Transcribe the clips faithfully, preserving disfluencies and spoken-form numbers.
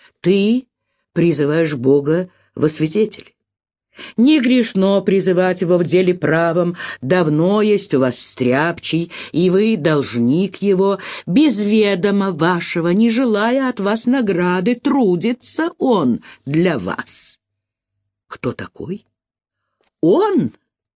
Ты призываешь Бога во свидетели. Не грешно призывать его в деле правом. Давно есть у вас стряпчий, и вы должник его. Без ведома вашего, не желая от вас награды, трудится он для вас. Кто такой? Он?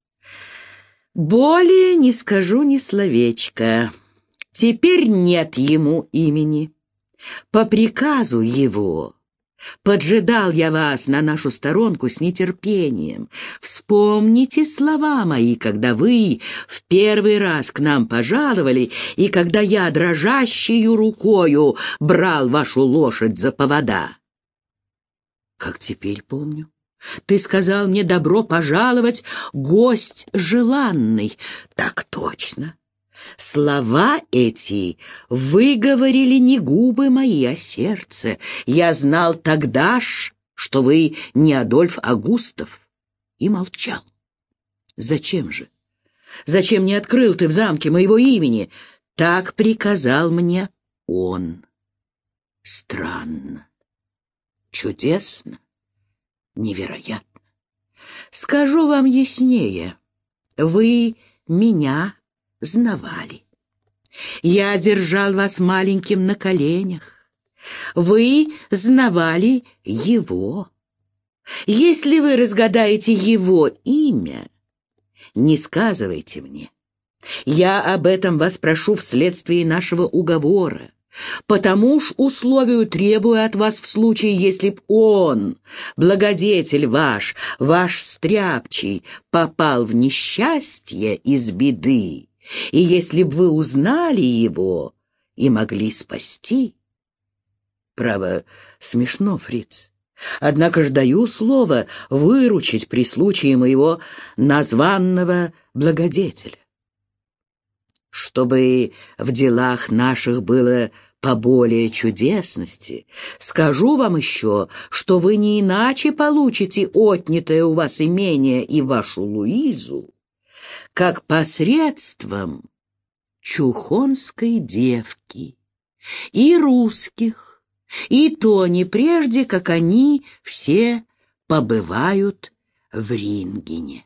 Более не скажу ни словечка. Теперь нет ему имени. По приказу его поджидал я вас на нашу сторонку с нетерпением. Вспомните слова мои, когда вы в первый раз к нам пожаловали, и когда я дрожащею рукою брал вашу лошадь за повода. Как теперь помню. Ты сказал мне: добро пожаловать, гость желанный. Так точно. Слова эти выговорили не губы мои, а сердце. Я знал тогда ж, что вы не Адольф Агустов, и молчал. Зачем же? Зачем не открыл ты в замке моего имени? Так приказал мне он. Странно, чудесно, невероятно. Скажу вам яснее. Вы меня знавали. Я держал вас маленьким на коленях. Вы знавали его. Если вы разгадаете его имя, не сказывайте мне. Я об этом вас прошу вследствие нашего уговора. Потому ж условию требую от вас в случае, если б он, благодетель ваш, ваш стряпчий, попал в несчастье из беды, и если б вы узнали его и могли спасти. Право, смешно, фриц. Однако ж даю слово выручить при случае моего названного благодетеля. Чтобы в делах наших было поболее чудесности, скажу вам еще, что вы не иначе получите отнятое у вас имение и вашу Луизу, как посредством чухонской девки и русских, и то не прежде, как они все побывают в Рингене.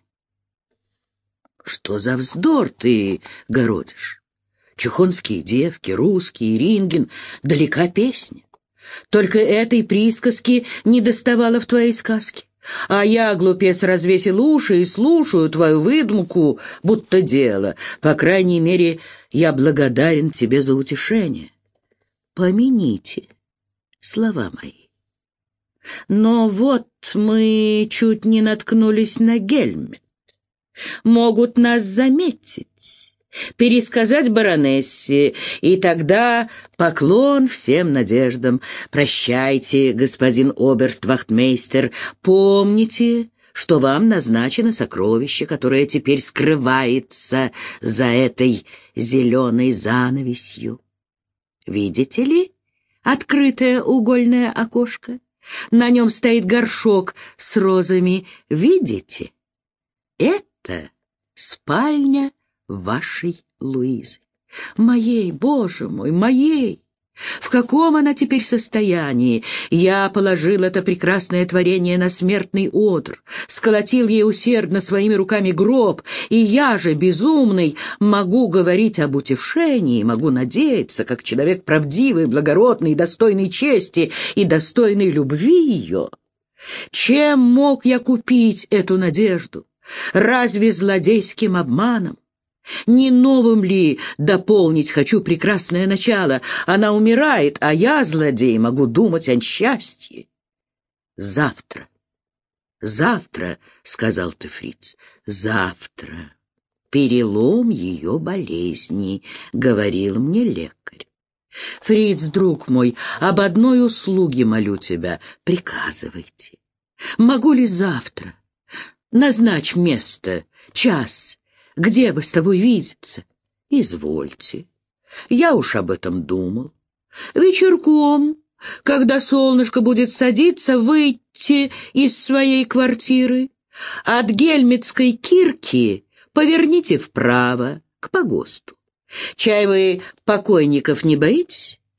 Что за вздор ты городишь? Чухонские девки, русские, Ринген — далека песня. Только этой присказки не доставало в твоей сказке. А я, глупец, развесил уши и слушаю твою выдумку, будто дело. По крайней мере, я благодарен тебе за утешение. Помяните слова мои. Но вот мы чуть не наткнулись на Гельмет. Могут нас заметить, пересказать баронессе, и тогда поклон всем надеждам. Прощайте, господин оберствахтмейстер, помните, что вам назначено сокровище, которое теперь скрывается за этой зеленой занавесью. Видите ли открытое угольное окошко? На нем стоит горшок с розами. Видите? Это спальня вашей Луизы. Моей, Боже мой, моей! В каком она теперь состоянии? Я положил это прекрасное творение на смертный одр, сколотил ей усердно своими руками гроб, и я же, безумный, могу говорить об утешении, могу надеяться, как человек правдивый, благородный, достойный чести и достойный любви ее. Чем мог я купить эту надежду? Разве злодейским обманом? Не новым ли дополнить хочу прекрасное начало? Она умирает, а я, злодей, могу думать о счастье. Завтра, завтра, — сказал ты, фриц, — завтра. Перелом ее болезни, — говорил мне лекарь. Фриц, друг мой, об одной услуге молю тебя, приказывайте. Могу ли завтра? Назначь место, час, где бы с тобой видеться? Извольте. Я уж об этом думал. Вечерком, когда солнышко будет садиться, выйти из своей квартиры. От Гельметской кирки поверните вправо, к погосту. Чай вы покойников не боитесь?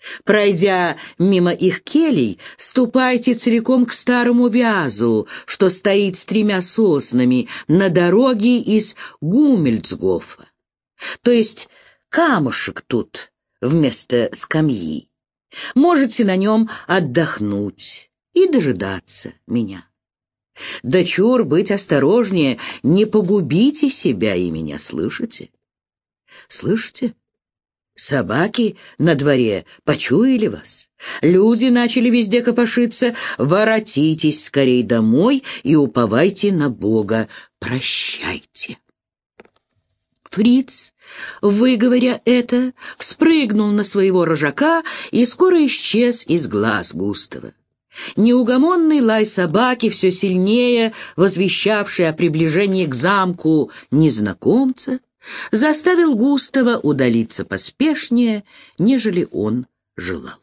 Пройдя мимо их келей, ступайте целиком к старому вязу, что стоит с тремя соснами на дороге из Гумельцгофа. То есть камушек тут вместо скамьи. Можете на нем отдохнуть и дожидаться меня. Да чур, быть осторожнее, не погубите себя и меня, слышите? Слышите? Собаки на дворе почуяли вас. Люди начали везде копошиться. Воротитесь скорей домой и уповайте на Бога. Прощайте. Фриц, выговоря это, вспрыгнул на своего рожака и скоро исчез из глаз Густава. Неугомонный лай собаки, все сильнее возвещавший о приближении к замку незнакомца, заставил Густава удалиться поспешнее, нежели он желал.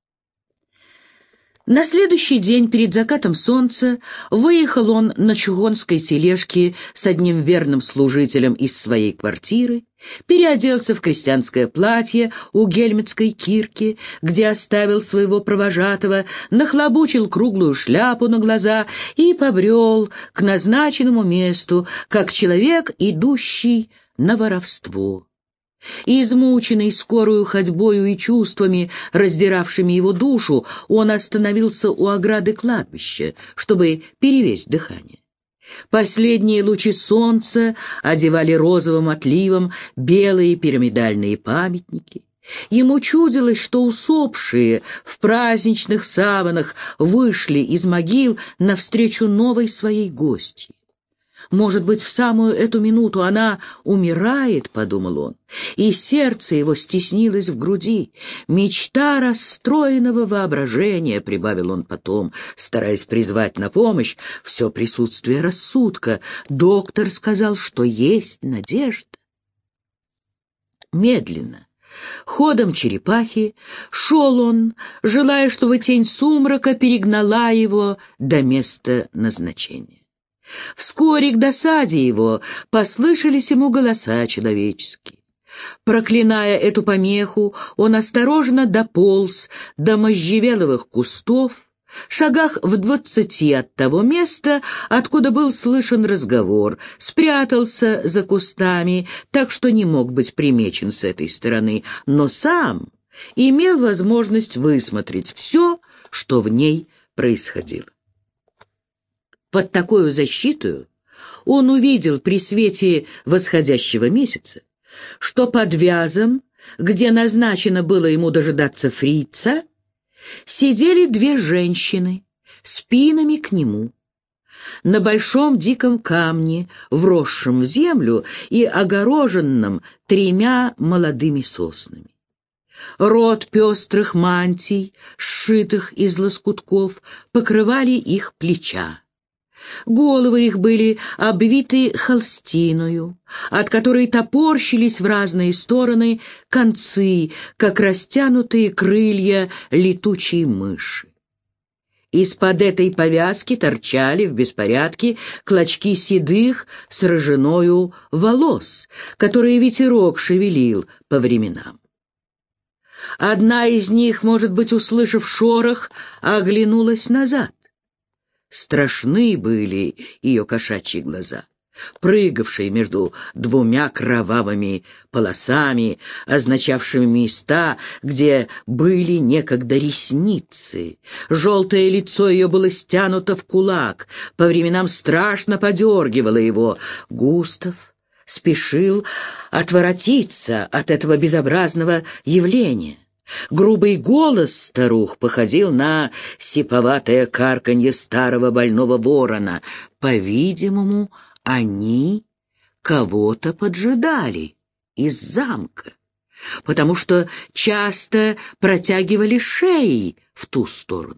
На следующий день перед закатом солнца выехал он на чугунской тележке с одним верным служителем из своей квартиры, переоделся в крестьянское платье у гельмецкой кирки, где оставил своего провожатого, нахлобучил круглую шляпу на глаза и побрел к назначенному месту, как человек, идущий на воровство. Измученный скорую ходьбою и чувствами, раздиравшими его душу, он остановился у ограды кладбища, чтобы перевесть дыхание. Последние лучи солнца одевали розовым отливом белые пирамидальные памятники. Ему чудилось, что усопшие в праздничных саванах вышли из могил навстречу новой своей гости. «Может быть, в самую эту минуту она умирает», — подумал он, и сердце его стеснилось в груди. «Мечта расстроенного воображения», — прибавил он потом, стараясь призвать на помощь все присутствие рассудка. «Доктор сказал, что есть надежда». Медленно, ходом черепахи, шел он, желая, чтобы тень сумрака перегнала его до места назначения. Вскоре к досаде его послышались ему голоса человеческие. Проклиная эту помеху, он осторожно дополз до можжевеловых кустов, шагах в двадцати от того места, откуда был слышен разговор, спрятался за кустами, так что не мог быть примечен с этой стороны, но сам имел возможность высмотреть все, что в ней происходило. Под такую защиту он увидел при свете восходящего месяца, что под вязом, где назначено было ему дожидаться фрица, сидели две женщины спинами к нему. На большом диком камне, вросшем в землю и огороженном тремя молодыми соснами. Рот пестрых мантий, сшитых из лоскутков, покрывали их плеча. Головы их были обвиты холстиною, от которой топорщились в разные стороны концы, как растянутые крылья летучей мыши. Из-под этой повязки торчали в беспорядке клочки седых с рыжиною волос, которые ветерок шевелил по временам. Одна из них, может быть, услышав шорох, оглянулась назад. Страшны были ее кошачьи глаза, прыгавшие между двумя кровавыми полосами, означавшими места, где были некогда ресницы. Желтое лицо ее было стянуто в кулак, по временам страшно подергивало его. Густав спешил отворотиться от этого безобразного явления. Грубый голос старух походил на сиповатое карканье старого больного ворона. По-видимому, они кого-то поджидали из замка, потому что часто протягивали шеи в ту сторону.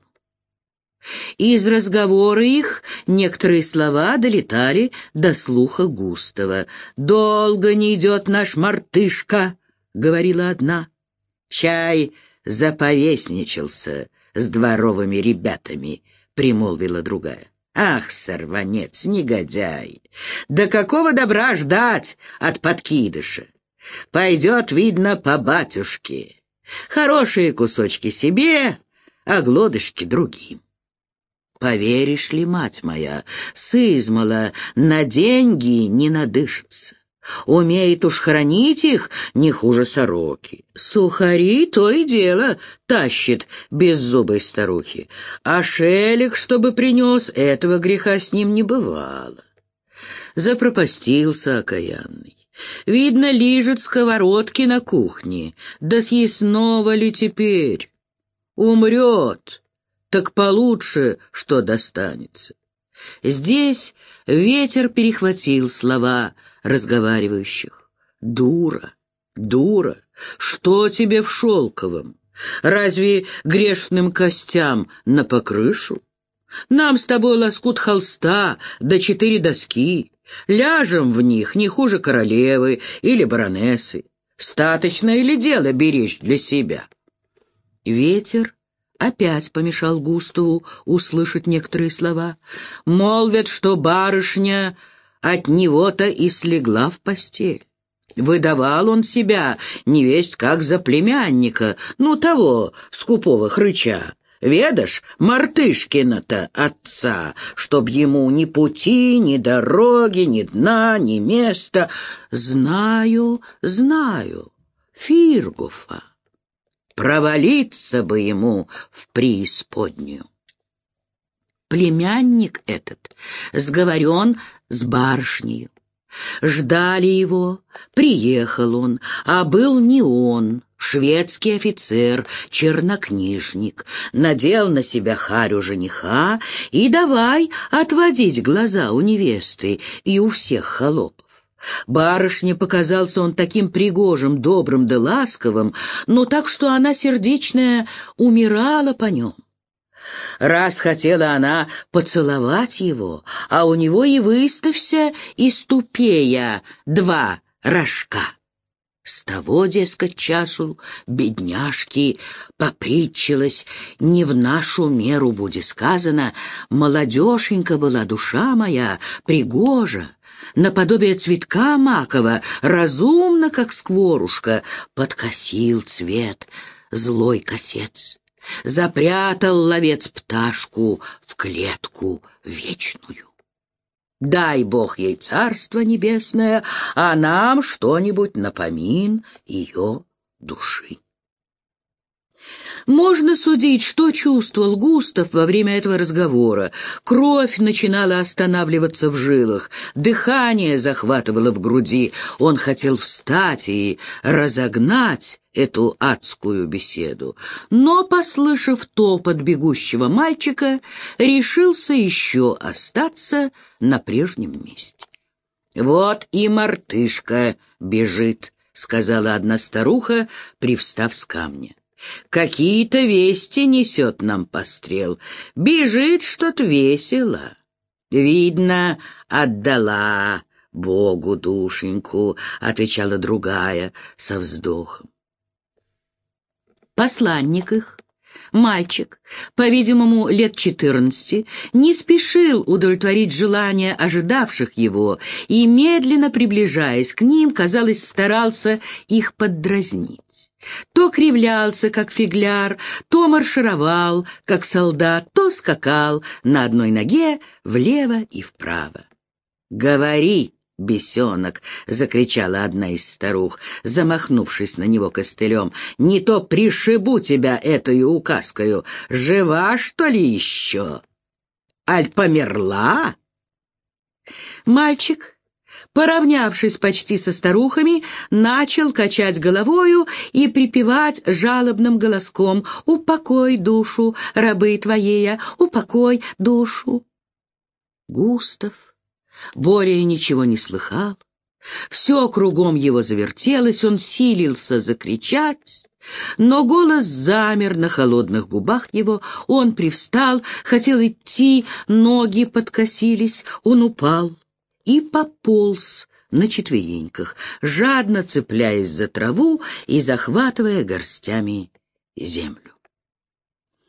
Из разговора их некоторые слова долетали до слуха Густава. «Долго не идет наш мартышка», — говорила одна. «Чай заповесничался с дворовыми ребятами», — примолвила другая. «Ах, сорванец, негодяй! Да какого добра ждать от подкидыша? Пойдет, видно, по батюшке. Хорошие кусочки себе, а глодышки другим. Поверишь ли, мать моя, сызмала на деньги не надышится. Умеет уж хранить их не хуже сороки. Сухари то и дело тащит беззубой старухи, а шелег, чтобы принес, этого греха с ним не бывало. Запропастился окаянный. Видно, лижет сковородки на кухне, да съестного ли теперь? Умрет, так получше, что достанется. Здесь ветер перехватил слова разговаривающих. «Дура, дура, что тебе в шелковом? Разве грешным костям на покрышу? Нам с тобой лоскут холста да четыре доски. Ляжем в них не хуже королевы или баронессы. Статочное ли дело беречь для себя?» Ветер опять помешал Густаву услышать некоторые слова. Молвят, что барышня от него-то и слегла в постель. Выдавал он себя невесть как за племянника, ну того скупого хрыча. Ведашь, Мартышкина-то отца, чтоб ему ни пути, ни дороги, ни дна, ни места. Знаю, знаю, Фиргуфа. Провалиться бы ему в преисподнюю. Племянник этот сговорен с барышнею. Ждали его, приехал он, а был не он, шведский офицер, чернокнижник, надел на себя харю жениха и давай отводить глаза у невесты и у всех холопов. Барышне показался он таким пригожим, добрым да ласковым, но так, что она сердечная умирала по нем. Раз хотела она поцеловать его, а у него и выставься из тупея два рожка. С того, дескать, часу бедняжки попритчилась, не в нашу меру будет сказано, молодешенька была душа моя, пригожа, наподобие цветка макового, разумно, как скворушка, подкосил цвет злой косец. Запрятал ловец пташку в клетку вечную. Дай Бог ей царство небесное, а нам что-нибудь напомин ее души. Можно судить, что чувствовал Густав во время этого разговора. Кровь начинала останавливаться в жилах, дыхание захватывало в груди. Он хотел встать и разогнать эту адскую беседу, но, послышав топот бегущего мальчика, решился еще остаться на прежнем месте. «Вот и мартышка бежит», — сказала одна старуха, привстав с камня. «Какие-то вести несет нам пострел. Бежит что-то весело. Видно, отдала Богу душеньку», — отвечала другая со вздохом. Посланник их, мальчик, по-видимому, лет четырнадцати, не спешил удовлетворить желания ожидавших его и, медленно приближаясь к ним, казалось, старался их поддразнить. То кривлялся, как фигляр, то маршировал, как солдат, то скакал на одной ноге влево и вправо. «Говори, бесенок!» — закричала одна из старух, замахнувшись на него костылем. «Не то пришибу тебя этою указкою. Жива, что ли, еще? Аль померла?» Мальчик, поравнявшись почти со старухами, начал качать головою и припевать жалобным голоском: «Упокой душу, рабы твоея, упокой душу». Густав более ничего не слыхал. Все кругом его завертелось, он силился закричать, но голос замер на холодных губах его. Он привстал, хотел идти, ноги подкосились, он упал и пополз на четвереньках, жадно цепляясь за траву и захватывая горстями землю.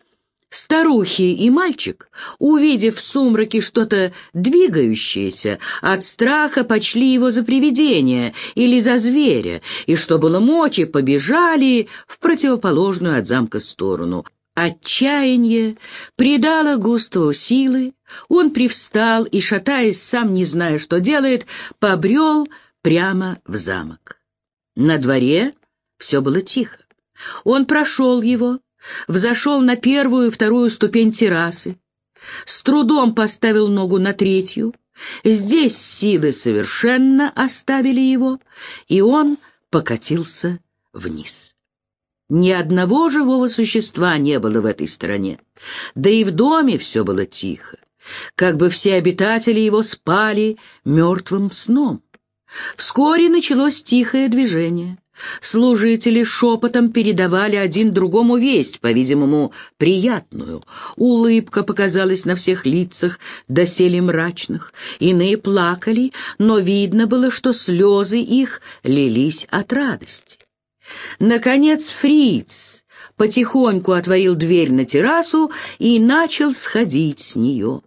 Старухи и мальчик, увидев в сумраке что-то двигающееся, от страха почли его за привидение или за зверя, и, что было мочи, побежали в противоположную от замка сторону. Отчаяние придало Густаву силы, он привстал и, шатаясь, сам не зная, что делает, побрел прямо в замок. На дворе все было тихо. Он прошел его, взошел на первую и вторую ступень террасы, с трудом поставил ногу на третью. Здесь силы совершенно оставили его, и он покатился вниз. Ни одного живого существа не было в этой стороне, да и в доме все было тихо, как бы все обитатели его спали мертвым сном. Вскоре началось тихое движение. Служители шепотом передавали один другому весть, по-видимому, приятную. Улыбка показалась на всех лицах, доселе мрачных. Иные плакали, но видно было, что слезы их лились от радости. Наконец Фриц потихоньку отворил дверь на террасу и начал сходить с нее.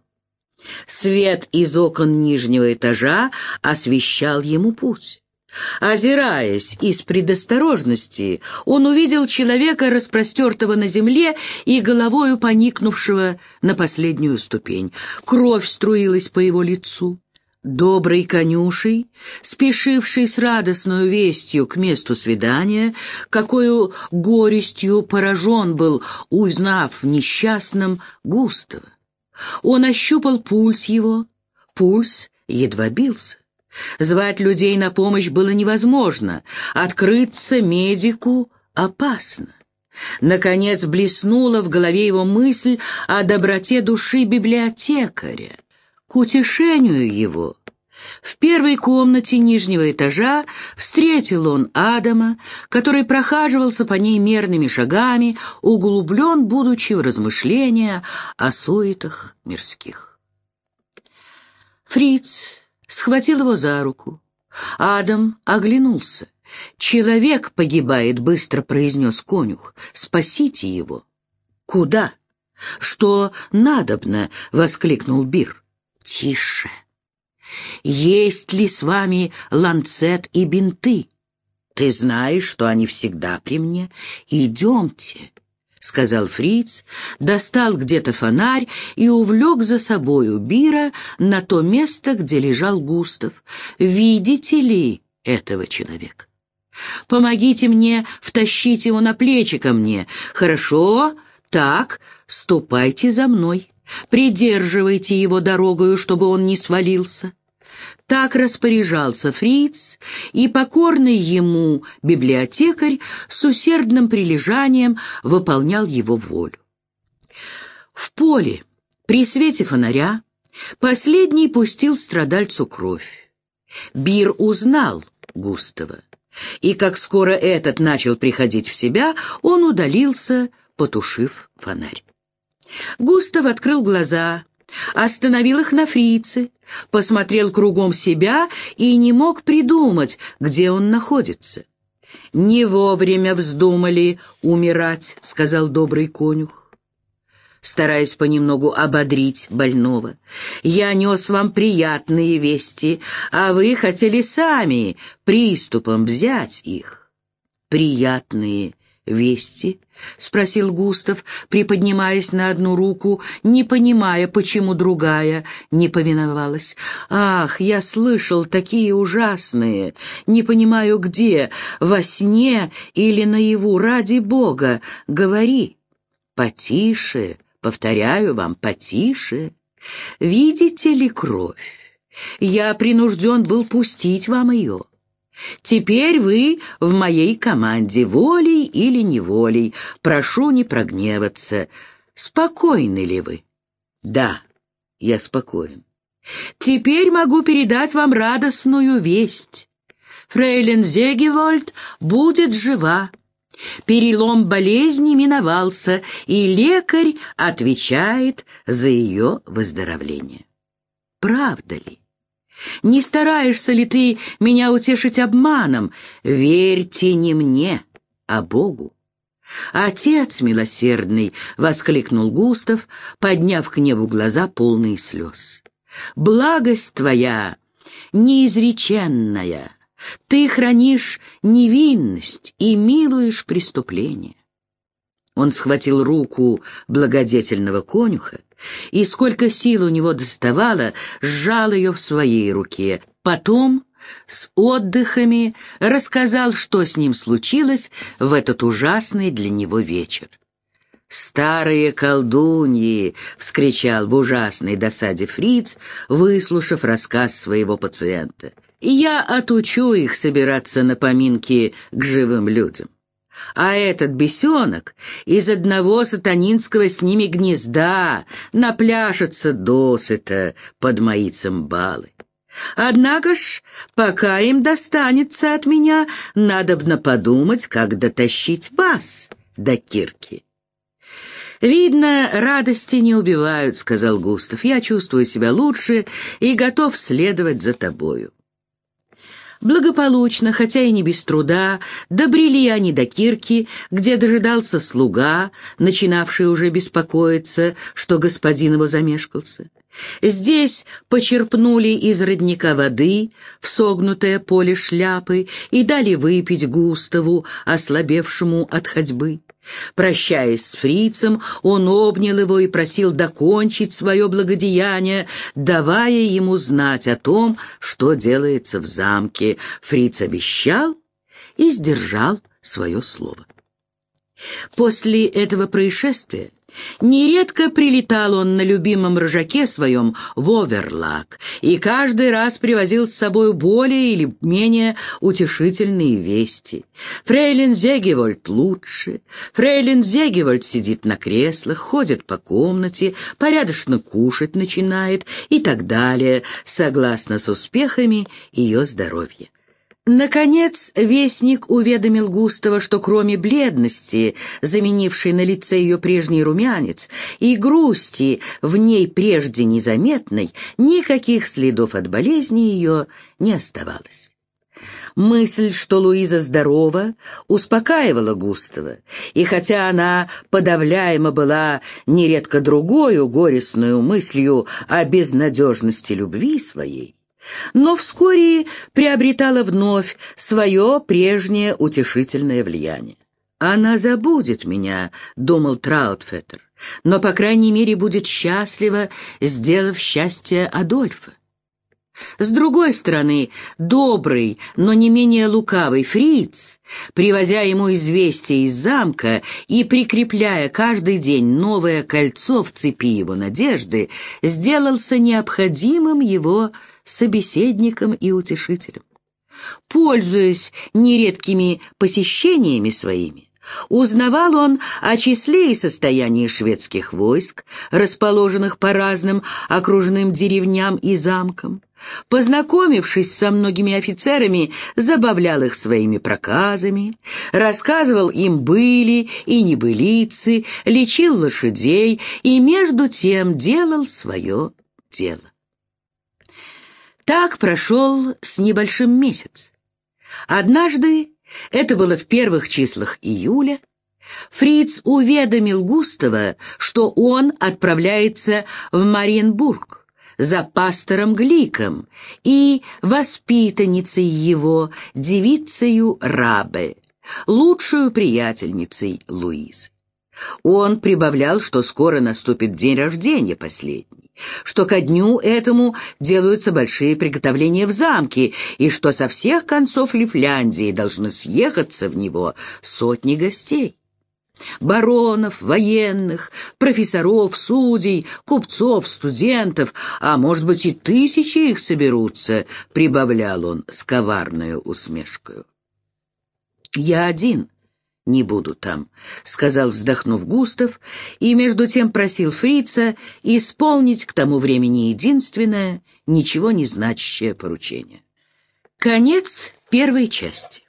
Свет из окон нижнего этажа освещал ему путь. Озираясь из предосторожности, он увидел человека, распростертого на земле и головою поникнувшего на последнюю ступень. Кровь струилась по его лицу. Добрый конюшей, спешивший с радостной вестью к месту свидания, какою горестью поражен был, узнав в несчастном Густава. Он ощупал пульс его, пульс едва бился. Звать людей на помощь было невозможно, открыться медику опасно. Наконец блеснула в голове его мысль о доброте души библиотекаря. К утешению его в первой комнате нижнего этажа встретил он Адама, который прохаживался по ней мерными шагами, углублен, будучи в размышления о суетах мирских. Фриц схватил его за руку. Адам оглянулся. «Человек погибает», — быстро произнес конюх. «Спасите его». «Куда?» «Что надобно?» — воскликнул Бир. «Тише! Есть ли с вами ланцет и бинты? Ты знаешь, что они всегда при мне. Идемте», — сказал Фриц, достал где-то фонарь и увлек за собою Бира на то место, где лежал Густав. «Видите ли этого человека? Помогите мне втащить его на плечи ко мне. Хорошо? Так, ступайте за мной. Придерживайте его дорогою, чтобы он не свалился». Так распоряжался Фриц, и покорный ему библиотекарь с усердным прилежанием выполнял его волю. В поле, при свете фонаря, последний пустил страдальцу кровь. Бир узнал Густава, и как скоро этот начал приходить в себя, он удалился, потушив фонарь. Густав открыл глаза, остановил их на Фрице, посмотрел кругом себя и не мог придумать, где он находится. «Не вовремя вздумали умирать», — сказал добрый конюх, стараясь понемногу ободрить больного. «Я нес вам приятные вести, а вы хотели сами приступом взять их». «Приятные вести?» — спросил Густав, приподнимаясь на одну руку, не понимая, почему другая не повиновалась. «Ах, я слышал такие ужасные, не понимаю где, во сне или наяву, ради Бога, говори». «Потише, повторяю вам, потише. Видите ли кровь? Я принужден был пустить вам ее. Теперь вы в моей команде, волей или неволей. Прошу не прогневаться. Спокойны ли вы?» «Да, я спокоен. Теперь могу передать вам радостную весть. Фрейлин Зегевольд будет жива. Перелом болезни миновался, и лекарь отвечает за ее выздоровление». «Правда ли? Не стараешься ли ты меня утешить обманом? Верьте не мне, а Богу. «Отец милосердный!» — воскликнул Густав, подняв к небу глаза, полные слез. «Благость твоя неизреченная, ты хранишь невинность и милуешь преступление». Он схватил руку благодетельного конюха, и сколько сил у него доставало, сжал ее в своей руке. Потом с отдыхами рассказал, что с ним случилось в этот ужасный для него вечер. «Старые колдуньи!» — вскричал в ужасной досаде фриц, выслушав рассказ своего пациента. «И я отучу их собираться на поминки к живым людям. А этот бесенок из одного сатанинского с ними гнезда напляшется досыта под мои цимбалы. Однако ж, пока им достанется от меня, надобно подумать, как дотащить вас до кирки». «Видно, радости не убивают», — сказал Густав. «Я чувствую себя лучше и готов следовать за тобою». Благополучно, хотя и не без труда, добрели они до кирки, где дожидался слуга, начинавший уже беспокоиться, что господин его замешкался. Здесь почерпнули из родника воды в согнутое поле шляпы и дали выпить Густаву, ослабевшему от ходьбы. Прощаясь с фрицем, он обнял его и просил докончить свое благодеяние, давая ему знать о том, что делается в замке. Фриц обещал и сдержал свое слово. После этого происшествия нередко прилетал он на любимом рожаке своем в Оверлак и каждый раз привозил с собой более или менее утешительные вести. Фрейлин Зегевольд лучше, фрейлин Зегевольд сидит на креслах, ходит по комнате, порядочно кушать начинает и так далее, согласно с успехами ее здоровья. Наконец, вестник уведомил Густава, что кроме бледности, заменившей на лице ее прежний румянец, и грусти, в ней прежде незаметной, никаких следов от болезни ее не оставалось. Мысль, что Луиза здорова, успокаивала Густава, и хотя она подавляема была нередко другою горестную мыслью о безнадежности любви своей, но вскоре приобретала вновь свое прежнее утешительное влияние. «Она забудет меня», — думал Траутфеттер, «но, по крайней мере, будет счастлива, сделав счастье Адольфа». С другой стороны, добрый, но не менее лукавый фриц, привозя ему известия из замка и прикрепляя каждый день новое кольцо в цепи его надежды, сделался необходимым его собеседником и утешителем. Пользуясь нередкими посещениями своими, узнавал он о числе и состоянии шведских войск, расположенных по разным окружным деревням и замкам. Познакомившись со многими офицерами, забавлял их своими проказами, рассказывал им были и небылицы, лечил лошадей и между тем делал свое дело. Так прошел с небольшим месяц. Однажды, это было в первых числах июля, фриц уведомил Густава, что он отправляется в Мариенбург за пастором Гликом и воспитанницей его, девицею Рабе, лучшую приятельницей Луизы. Он прибавлял, что скоро наступит день рождения последней, что ко дню этому делаются большие приготовления в замке и что со всех концов Лифляндии должны съехаться в него сотни гостей. Баронов, военных, профессоров, судей, купцов, студентов, а может быть и тысячи их соберутся, прибавлял он с коварной усмешкой. «Я один не буду там», — сказал, вздохнув Густав, и между тем просил фрица исполнить к тому времени единственное, ничего не значащее поручение. Конец первой части.